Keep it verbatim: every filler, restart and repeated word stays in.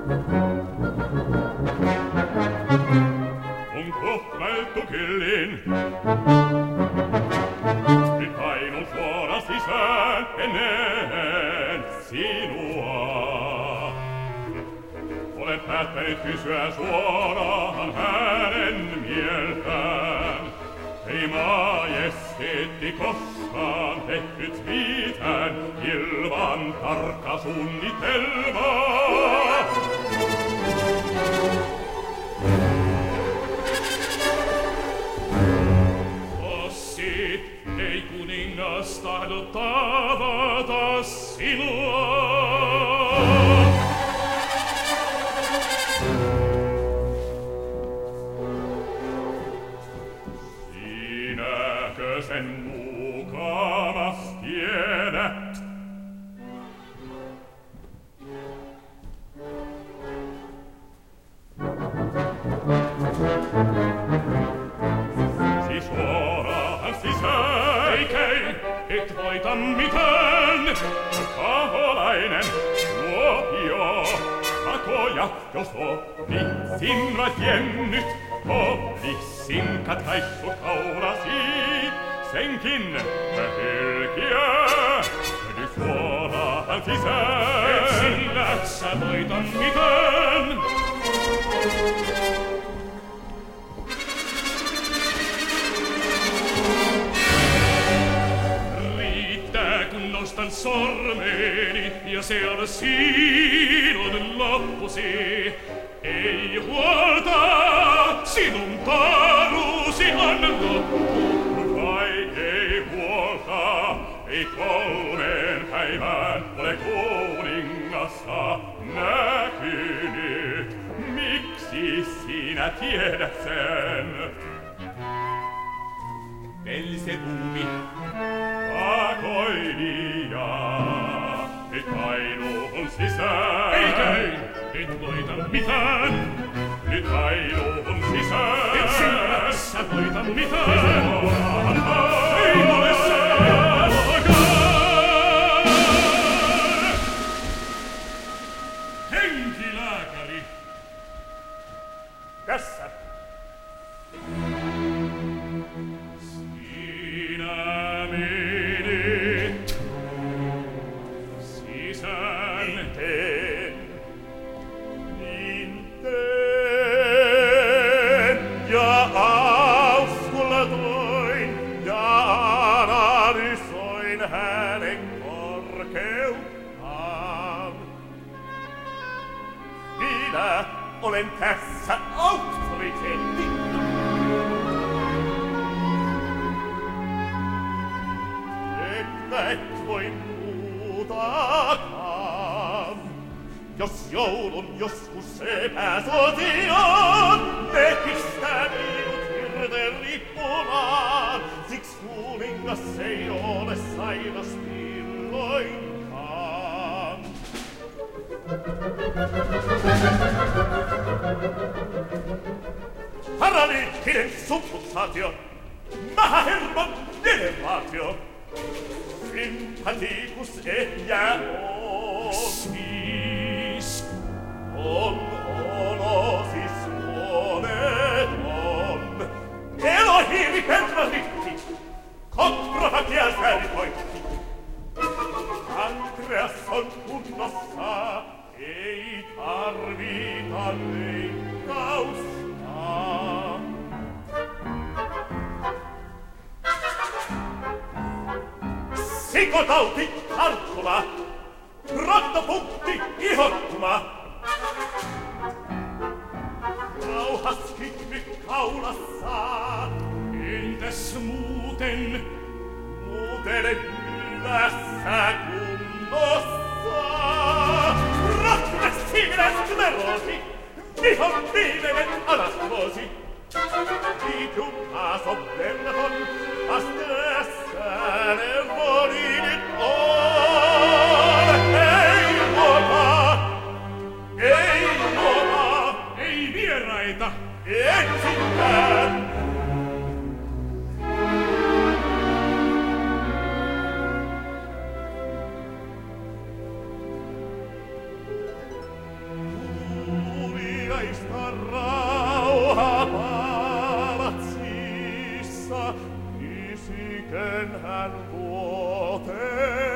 On kohtailtu kyllin. Nyt painun suora sisään ennen sinua. Olen päättänyt kysyä suoraan hänen mieltään. Ei majesteetti koskaan tehnyt mitään ilman tarkka suunnitelmaa. Ossi, ei kuningas tahdo tavata sinua. Sinäkö sen mukamas tiedät? Siis suoraan sisään. Eikä, et voita mitään. Paholainen, luopio, pakoja, jos olisin mä tiennyt, olisin katkaissut kaulasi. Senkin mä hylkiä, nyt suoraan sisään. Et sillä sä voita mitään. Riittää kun nostan sormeni ja se on sinun loppusi. Ei huolta, sinun taaruusi on loppu. Vai ei huolta, ei kolmeen päivään ole kuningassa näkynyt. Miksi sinä tiedät sen? Belzebumi, pakoilija, nyt kainuun sisään. Eikä, et voita mitään. Nyt kainuun sisään. Et sinä sä voita mitään. Ei ole säälokaan. Henkilääkäri. Tässä. Sinä menit sisään. Niin teen. Niin teen. Ja auskultoin ja analysoin hänen korkeuttaan. Minä olen tässä auktoriteetti. Et voi muutakaan. Jos joulun joskus epäsuosioon, ne pistää minut hirteen rippumaan. Siksi kuningas ei ole sairas milloinkaan. Paralyyttinen subluxaatio, mahahermon denervaatio. Sympatikus ehjä on. Siis on olosis moneton. Elohiimi permanitti, koprofatia sääripoitti. Andreas on kunnossa, ei tarvita leikkausta. Sikotauti tarttuma, rottopunkti ihottuma. Rauhaskikvi kaulassa. Entäs muuten? Muuten hyvässä kunnossa. Progressiivinen skleroosi, vihon viimeinen anastomosi. Liitium aso verraton, asteessa neuvoni nyt on. Ei luota, ei luota, ei vieraita, etsikään. könhän vuoteen